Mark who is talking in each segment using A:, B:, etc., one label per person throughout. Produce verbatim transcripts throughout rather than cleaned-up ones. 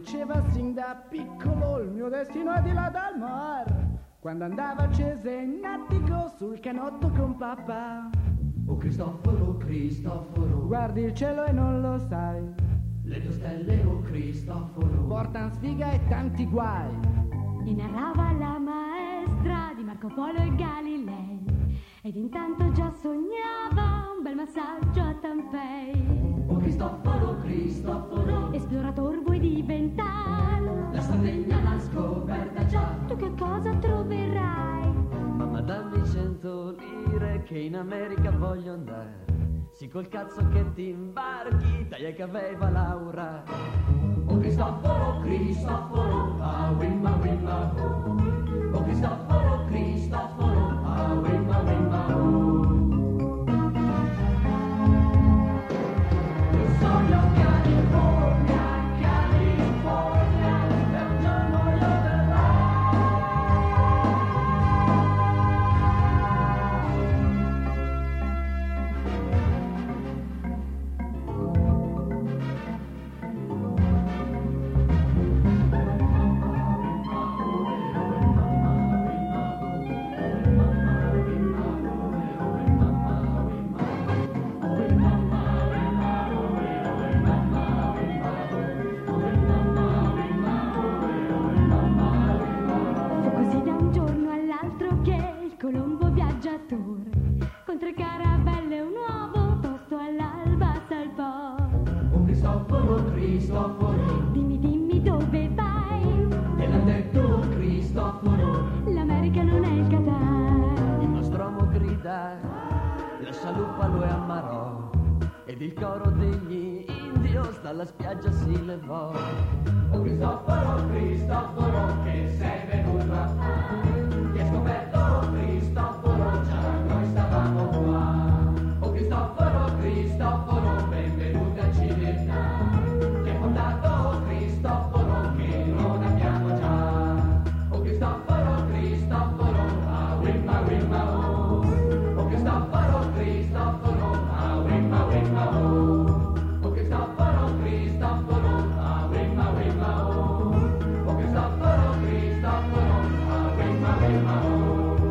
A: diceva sin da piccolo il mio destino è di là dal mar. Quando andava a Cesenatico sul canotto con papà.
B: Oh Cristoforo, Cristoforo,
A: guardi il cielo e non lo sai.
B: Le tue stelle, oh Cristoforo,
A: portan sfiga e tanti guai.
C: E narrava la maestra di Marco Polo e Galilei. Ed intanto già sognava un bel massaggio a Tampei.
B: Oh Cristoforo, Cristoforo,
C: esplorator vuoi diventare?
B: La Sardegna l'ha scoperta già.
C: Tu che cosa troverai?
D: Mamma dammi cento lire che in America voglio andare. Sì col cazzo che ti imbarchi, taglia che aveva Laura.
B: Oh Cristoforo, Cristoforo, ah wimma wimma oh. Oh Cristoforo, Cristoforo, ah wimma wimma oh. Io sogno California, California, e un giorno io
C: Colombo viaggiatore, con tre caravelle e un uovo, tosto all'alba salpò.
B: Oh Cristoforo, Cristoforo,
C: dimmi, dimmi dove vai?
B: Te l'ha detto Cristoforo,
C: l'America non è il Qatar.
D: Il nostromo grida, la scialuppa lo ammarò, ed il coro degli indios dalla spiaggia si levò.
B: Oh Cristoforo, Cristoforo, che sei venuto a fare? Ti hai scoperto Cristoforo, già noi stavamo qua. Oh Cristoforo, Cristoforo, benvenuti a civiltà. Ti hai portato Cristoforo che non abbiamo già. Oh Cristoforo, Cristoforo, ah wimma wimma oh. Oh Cristoforo, Cristoforo, ah wimma wimma oh. Oh Cristoforo, Cristoforo, ah wimma wimma oh. Oh Cristoforo, Cristoforo, ah wimma wimma oh.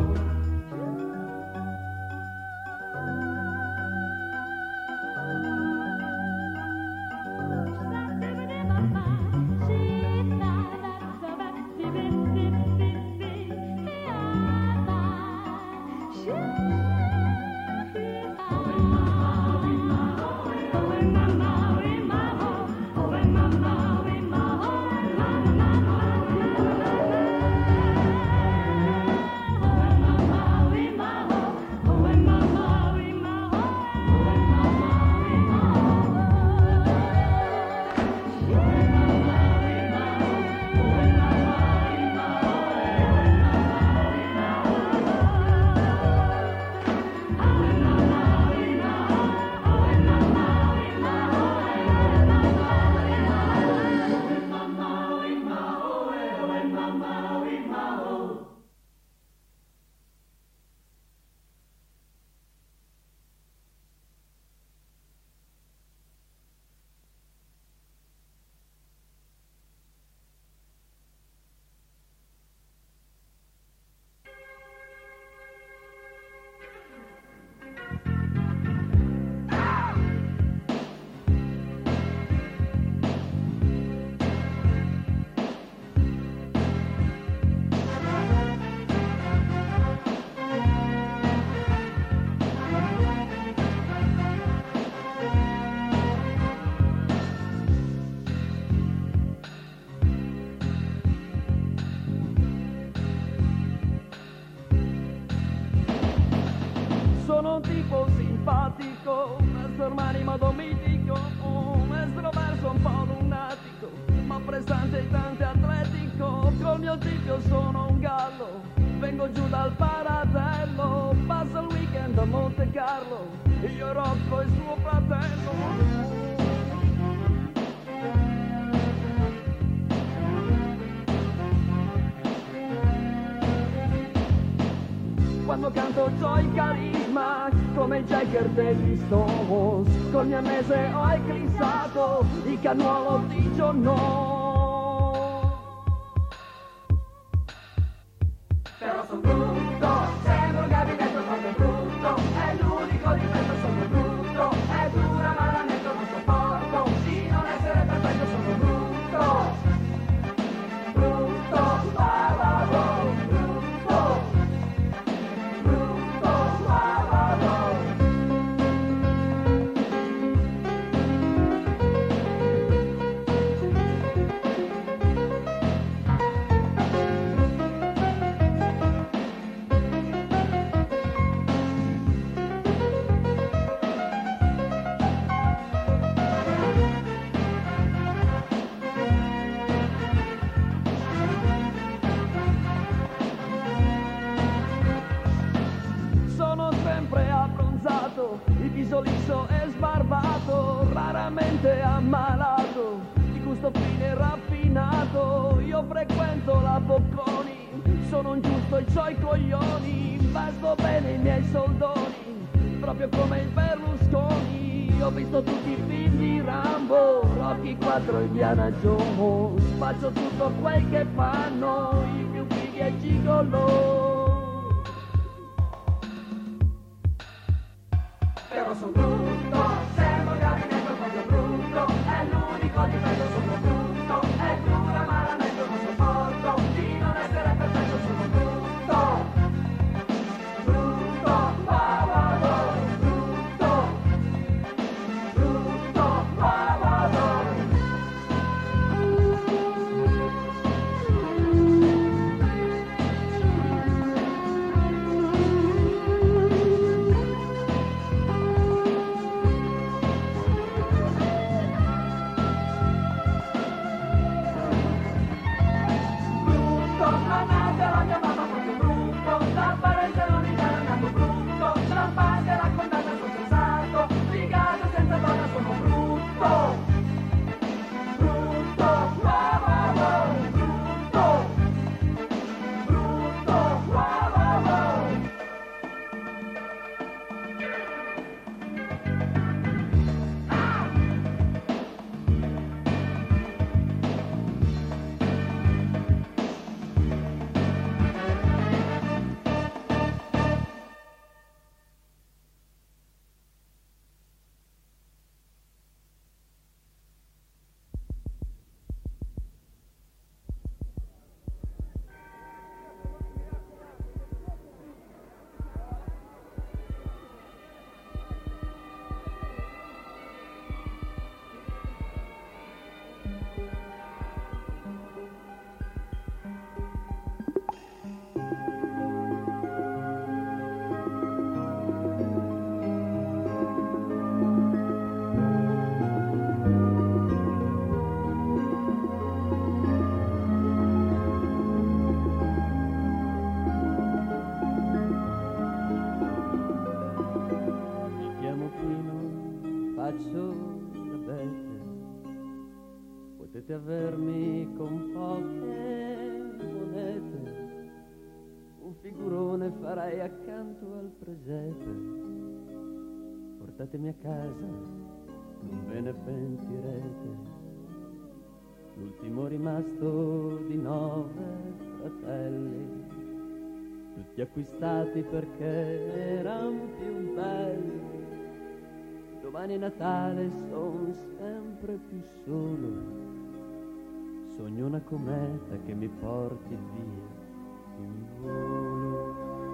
D: Sono un tipo simpatico, un sormano in modo mitico, un estroverso un po' lunatico, ma prestante e tanto atletico. Col mio tizio sono un gallo, vengo giù dal Paratello, passo il weekend a Monte Carlo, io Rocco e suo fratello. Quando canto c'ho il carisma come Jagger degli Stones, col mio mese ho eclissato il cannuolo di John Knox.
B: però sono brutto, sembra un gabinetto proprio brutto, è l'unico difetto, sono brutto, è dura ma la metto, non sopporto, di non essere perfetto, sono brutto, brutto, wow, wow, wow, brutto, brutto, wow, wow, wow.
D: Sono sempre abbronzato, il viso liso e sbarbato, raramente ammalato, di gusto fine e raffinato. Io frequento la Bocconi, sono un giusto e c'ho i coglioni, investo bene i miei soldoni, proprio come il Berlusconi. Ho visto tutti i film di Rambo, Rocky quattro, Indiana Jones, faccio tutto quel che fanno i più fighi e gigolò.
B: Però sono brutto, sembra un gabinetto proprio brutto, è l'unico difetto, sono brutto, è dura ma la metto, non sopporto, di non essere perfetto, sono brutto, brutto, wow, wow, wow, brutto, brutto, wow, wow, wow.
D: Potete avermi con poche monete, un figurone farei accanto al presepe. Portatemi a casa, non ve ne pentirete. L'ultimo rimasto di nove fratelli, tutti acquistati perché erano più belli. Domani è Natale, son sempre più solo. Sogno una cometa che mi porti via in volo.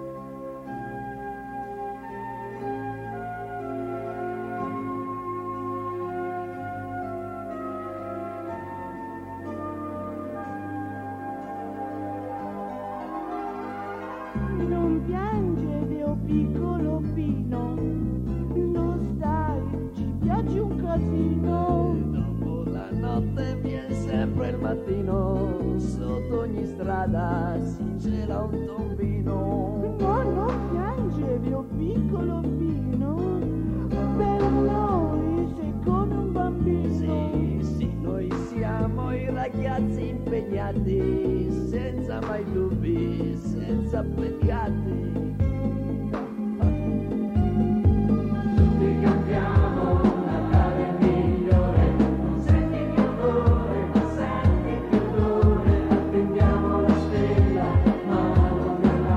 E: Non piangere, oh piccolo Pino, non stai, ci piace un casino.
D: Dopo la notte viene sempre il mattino, sotto ogni strada si cela un tombino.
E: No, non piangere, oh piccolo Pino, per noi sei come un bambino.
D: Sì, sì, noi siamo i ragazzi impegnati, senza mai dubbi, senza peccati.
B: Tutti cantiamo un Natale migliore, non senti più odore, ma senti più odore. Attendiamo la stella, ma non nella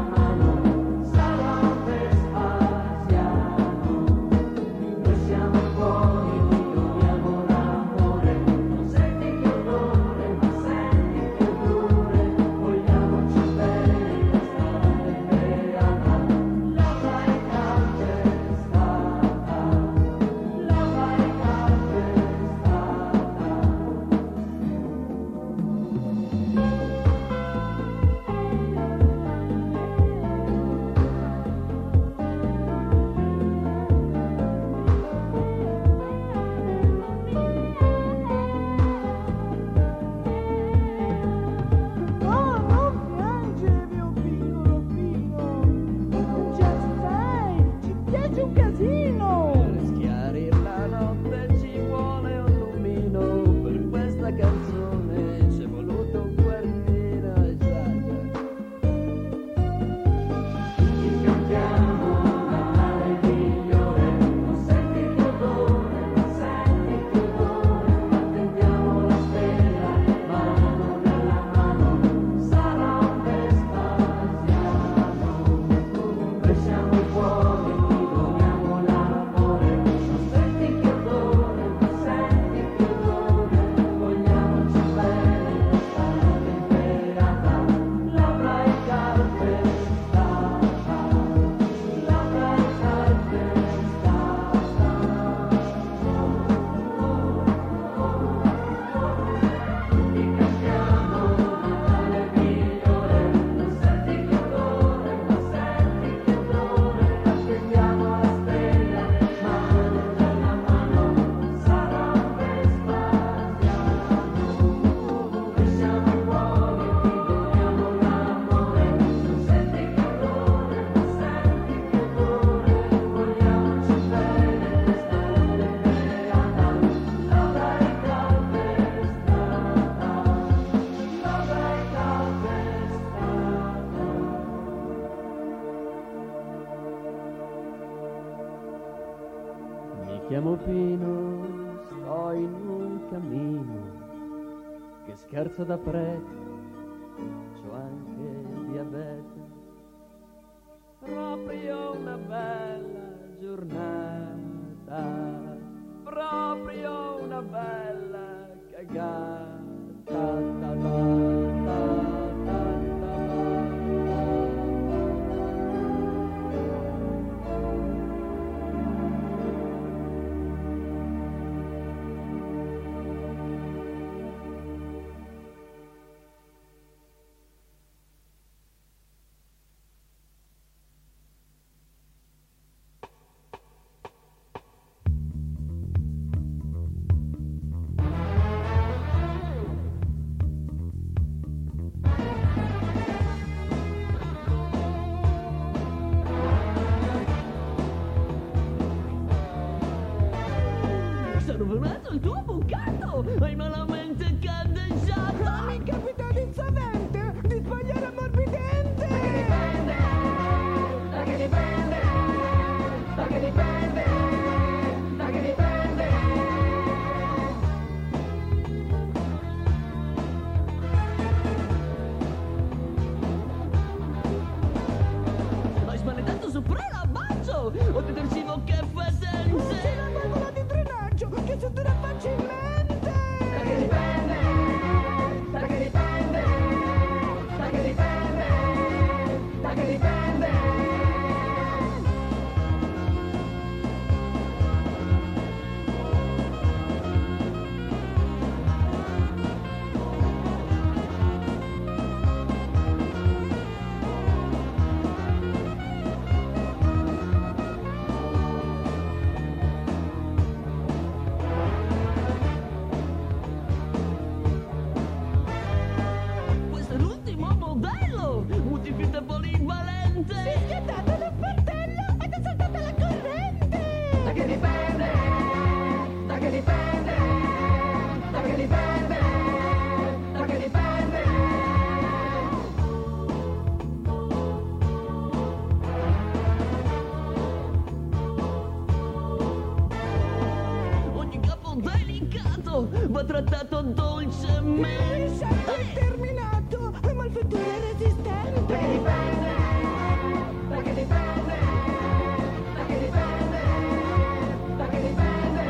D: chiamo Pino, sto in un cammino, che scherzo da prete, c'ho anche diabete. Proprio una bella giornata, proprio una bella cagata. Ta, ta, ta, ta, ta, rovinato il tuo bucato, hai malamente caldeggiato.
E: Ma mi capita d'insolente di sbagliare a morbidente.
B: Da che dipende, da che dipende, da che dipende, da che dipende.
D: Hai smanettato sopra la bacio, o detersivo che fetente.
E: C'è la valvola di drenaggio che suddura facilmente.
B: Da che dipende, da che dipende, da che dipende, da che dipende.
D: Questo è l'ultimo modello, multiplica polivalente.
E: Si è schiattata la sportella ed è saltata la corrente.
B: Da che dipende, da che dipende, da che dipende, da che dipende.
D: Ogni capo delicato va trattato dolcemente.
E: Il salto è terminato, è malfettura resistente.
B: Da che dipende, da che dipende, da che dipende, da che dipende.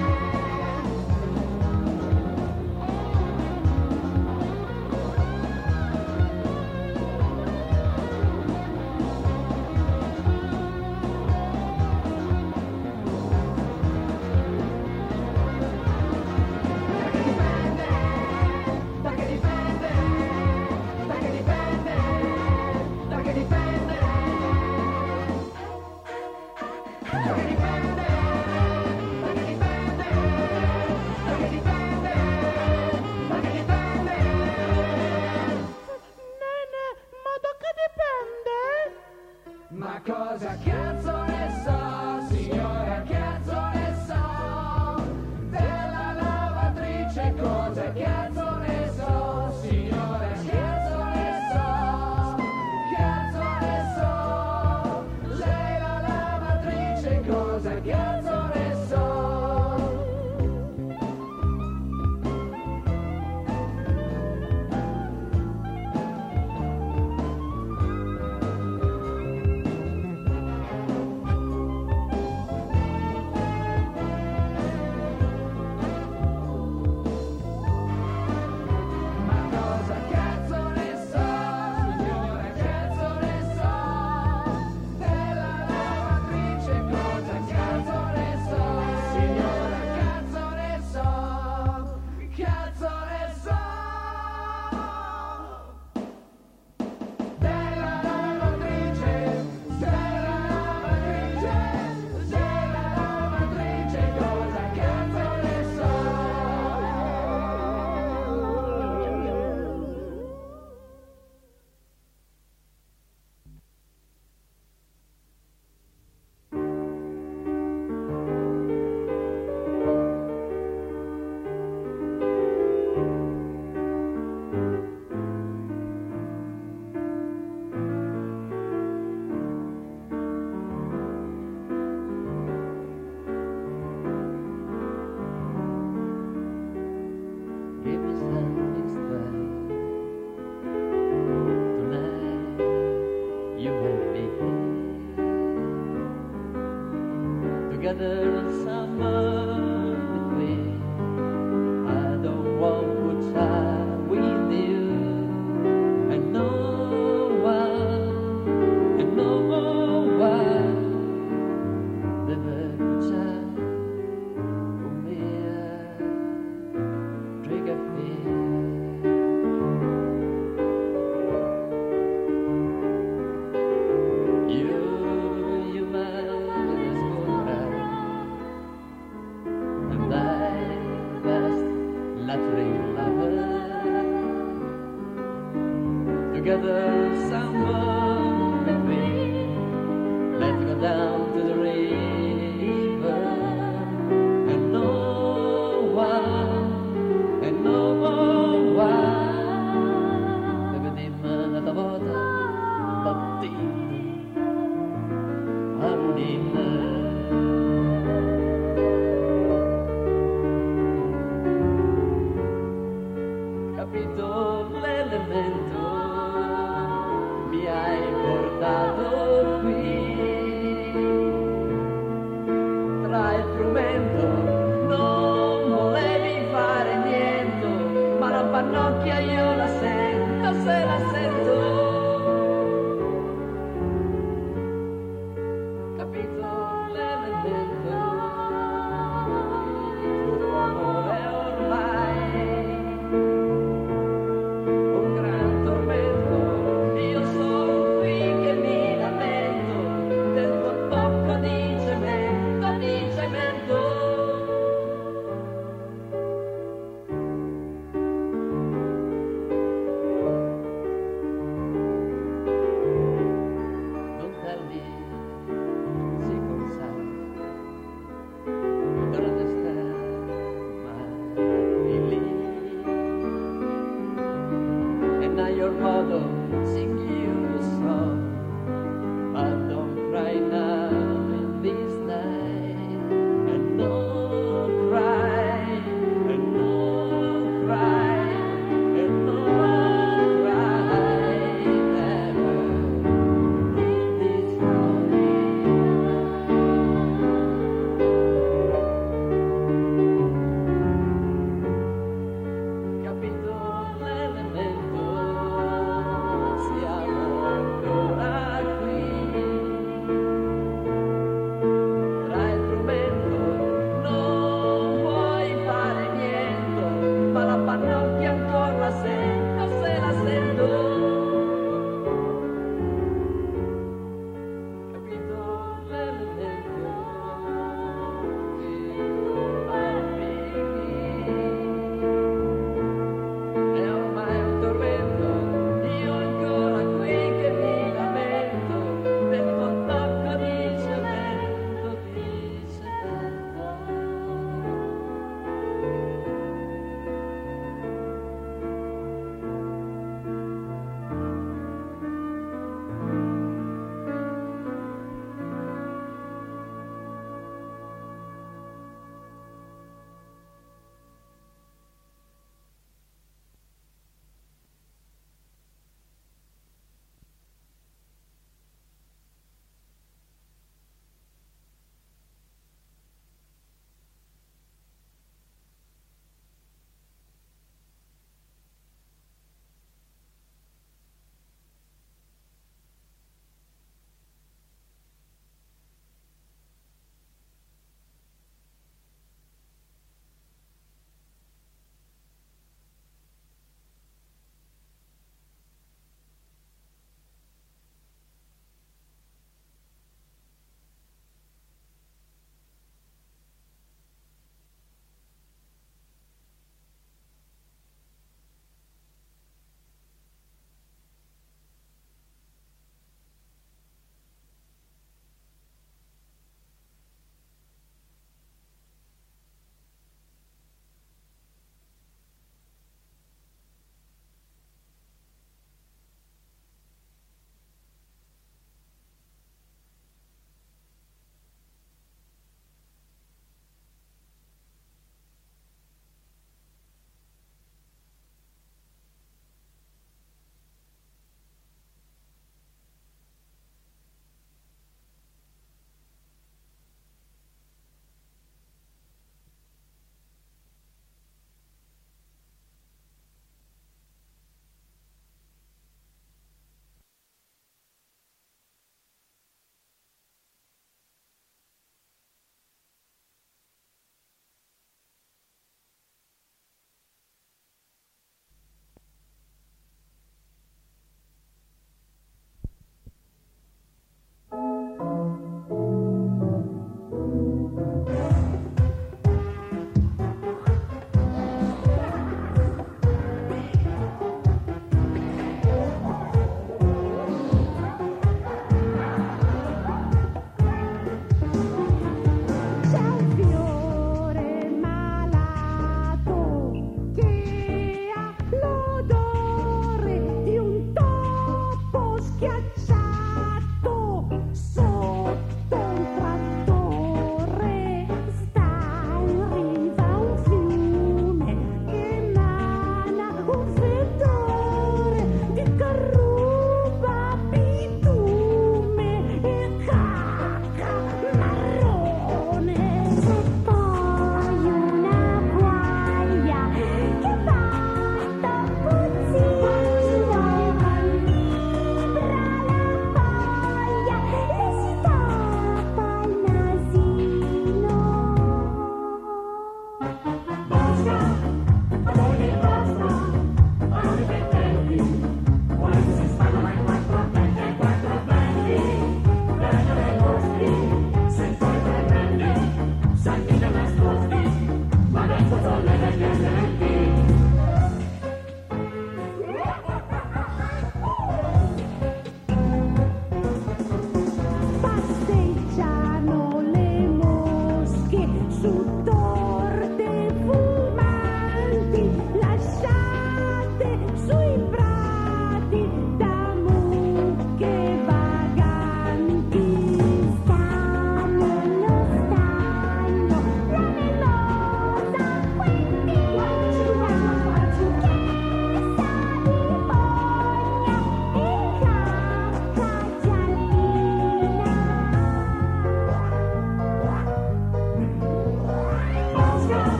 B: Da che dipende, da che dipende, da che dipende, da che dipende, da che dipende, da che dipende, da che dipende.
E: Nene, ma da che dipende?
B: Ma cosa cazzo ne so, signora, cazzo ne so, della lavatrice, cosa cazzo ne so, signora, cazzo ne so, cazzo ne so, lei la lavatrice, cosa cazzo ne so.
F: together somewhere between. I don't want to try with you. I know why, I know why. Deve cominciare con me, tre caffè. Together somewhere between. Let's go down to the river. And know why, and know why. Deve dimmi una volta, battino, armonina. Capito l'elemento, mi hai portato qui,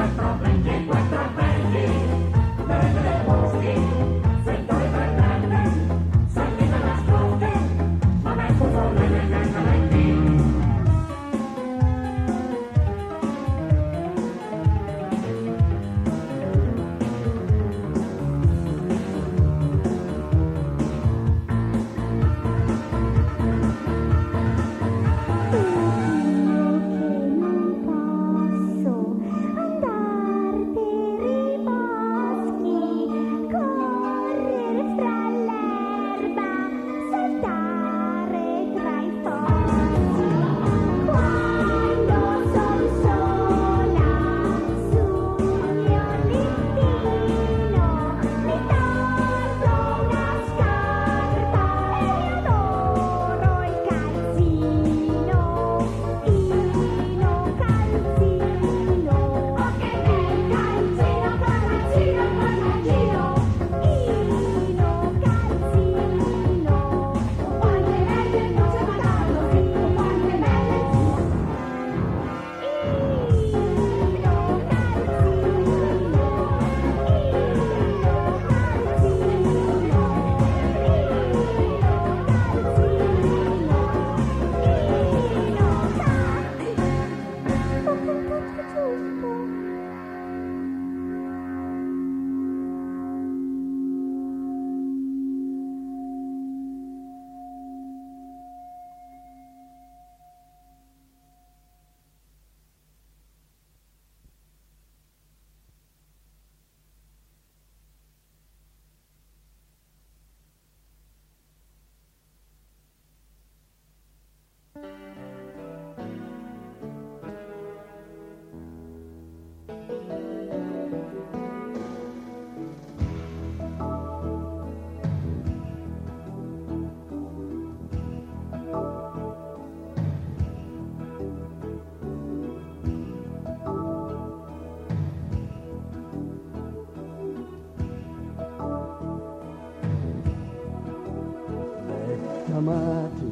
D: amati,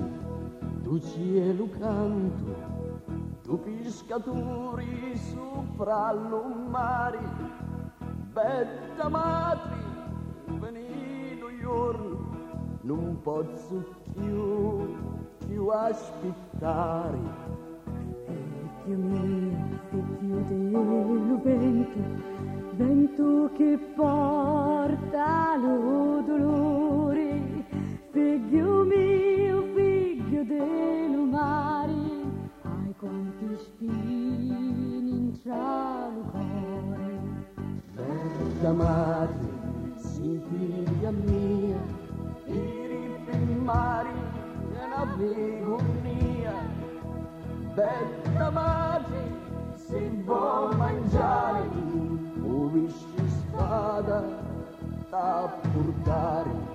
D: tu cielo canto, tu pescatori sopra l'ummari, betta madri, venino giorno, non posso più, più aspettare.
C: Figlio mio, figlio del vento, vento che porta lo dolore, figlio mio, figlio del mare, ai quanti spini in cielo cuore.
D: Bella madre, sì figlia mia, iri per mari nell'agonia. Bella madre, se vuoi mangiare, o visci spada da portare.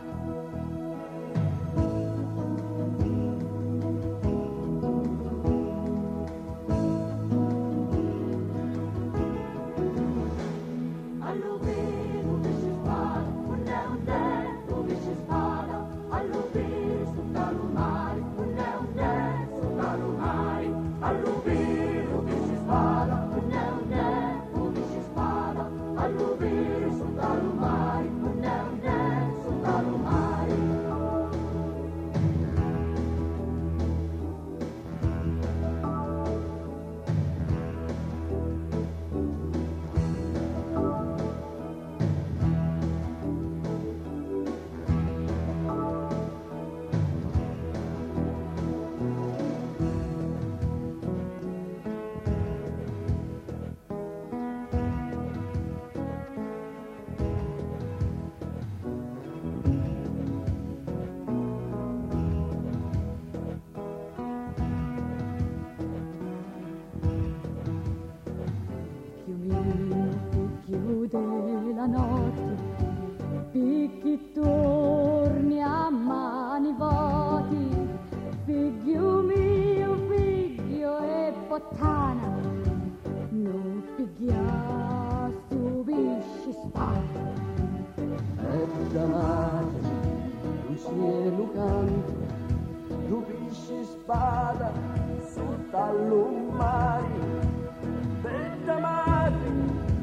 C: Della notte, picchi torni a mani voti, figlio mio, figlio e puttana, non piglia subisci spada.
D: Bella madre, tu cielo canto, tu pisci spada sotto all'ummari. Bella madre,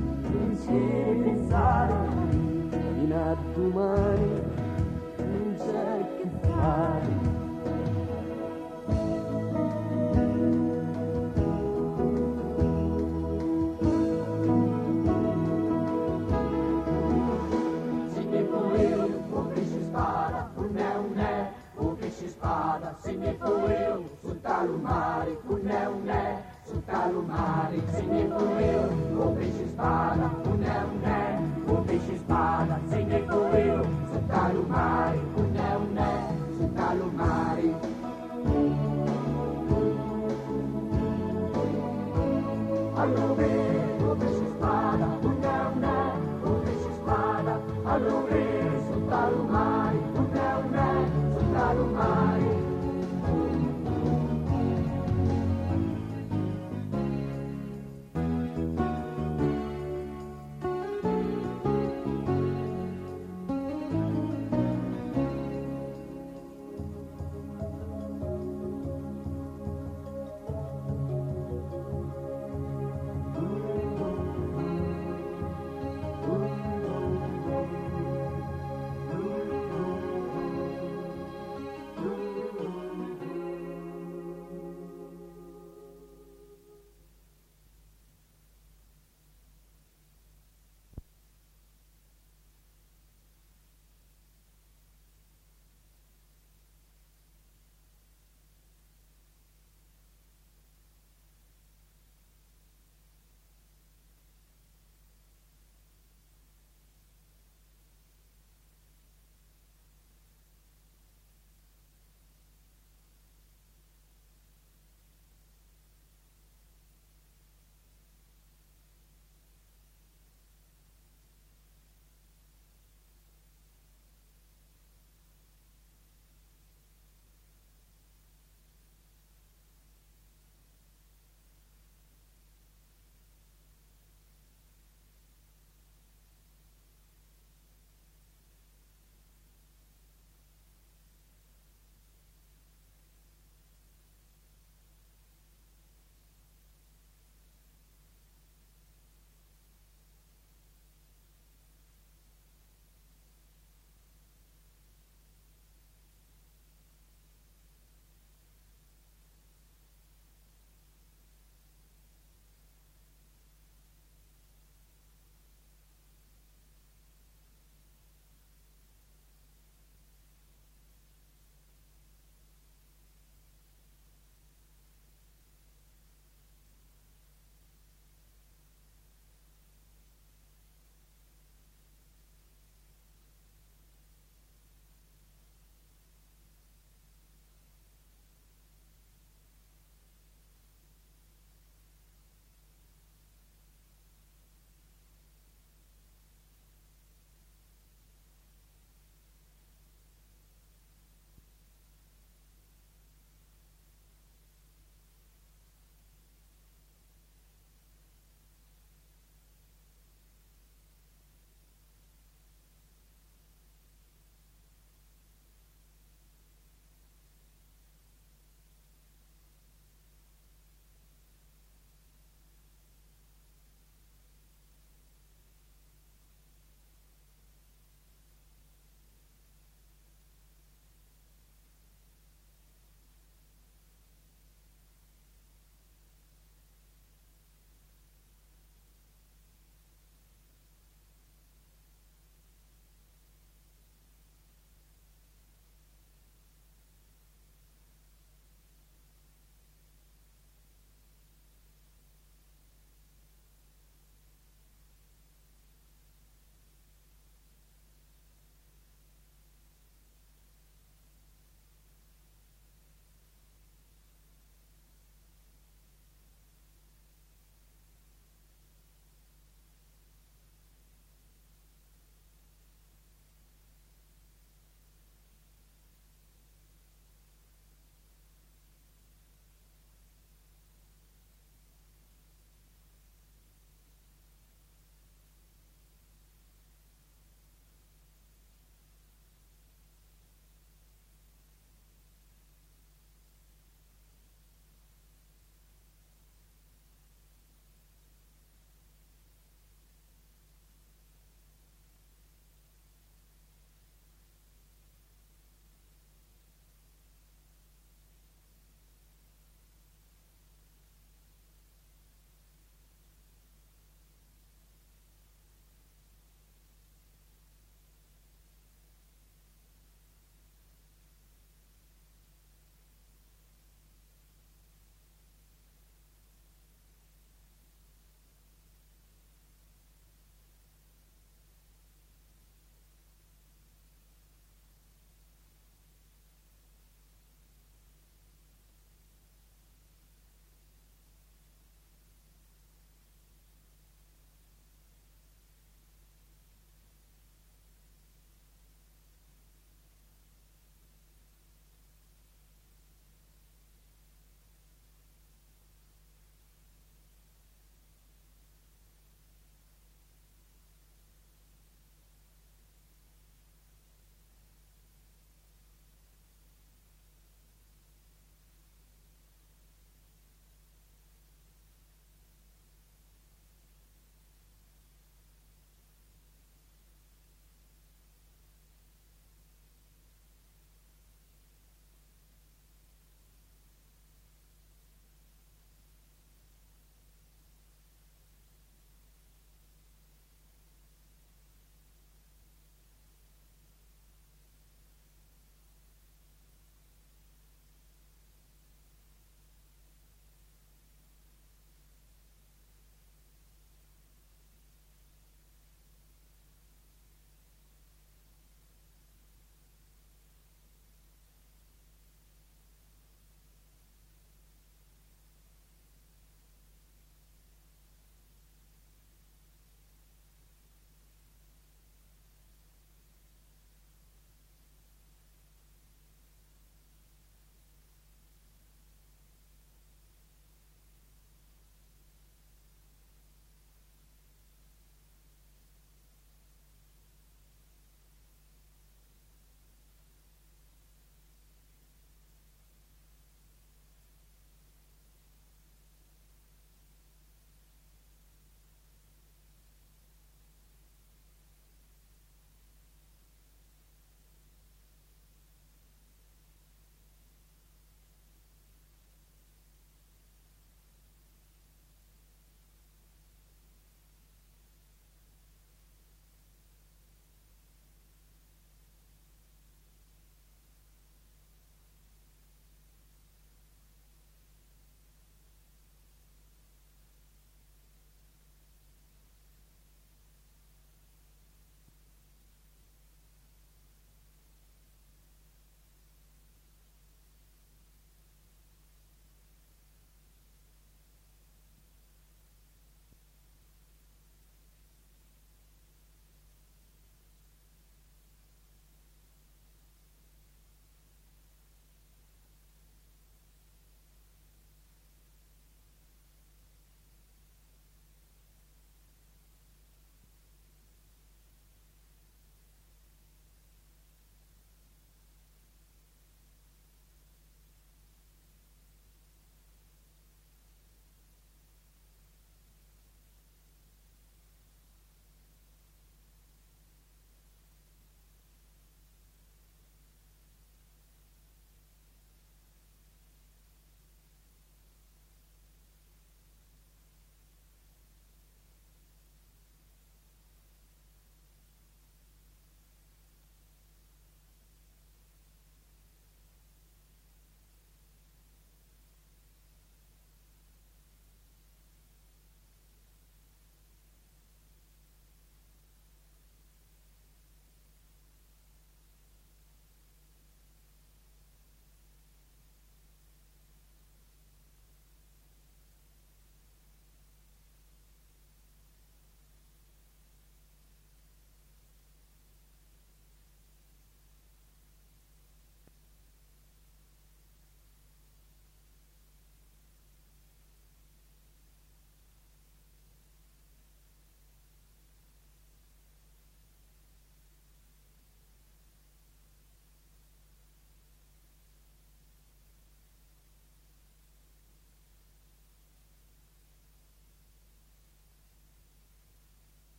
D: domani non c'è che fare.
B: Signi fuio sul talumari, un'è un'è, sul talumari, signi fuio, o pesci spada, un'è un'è.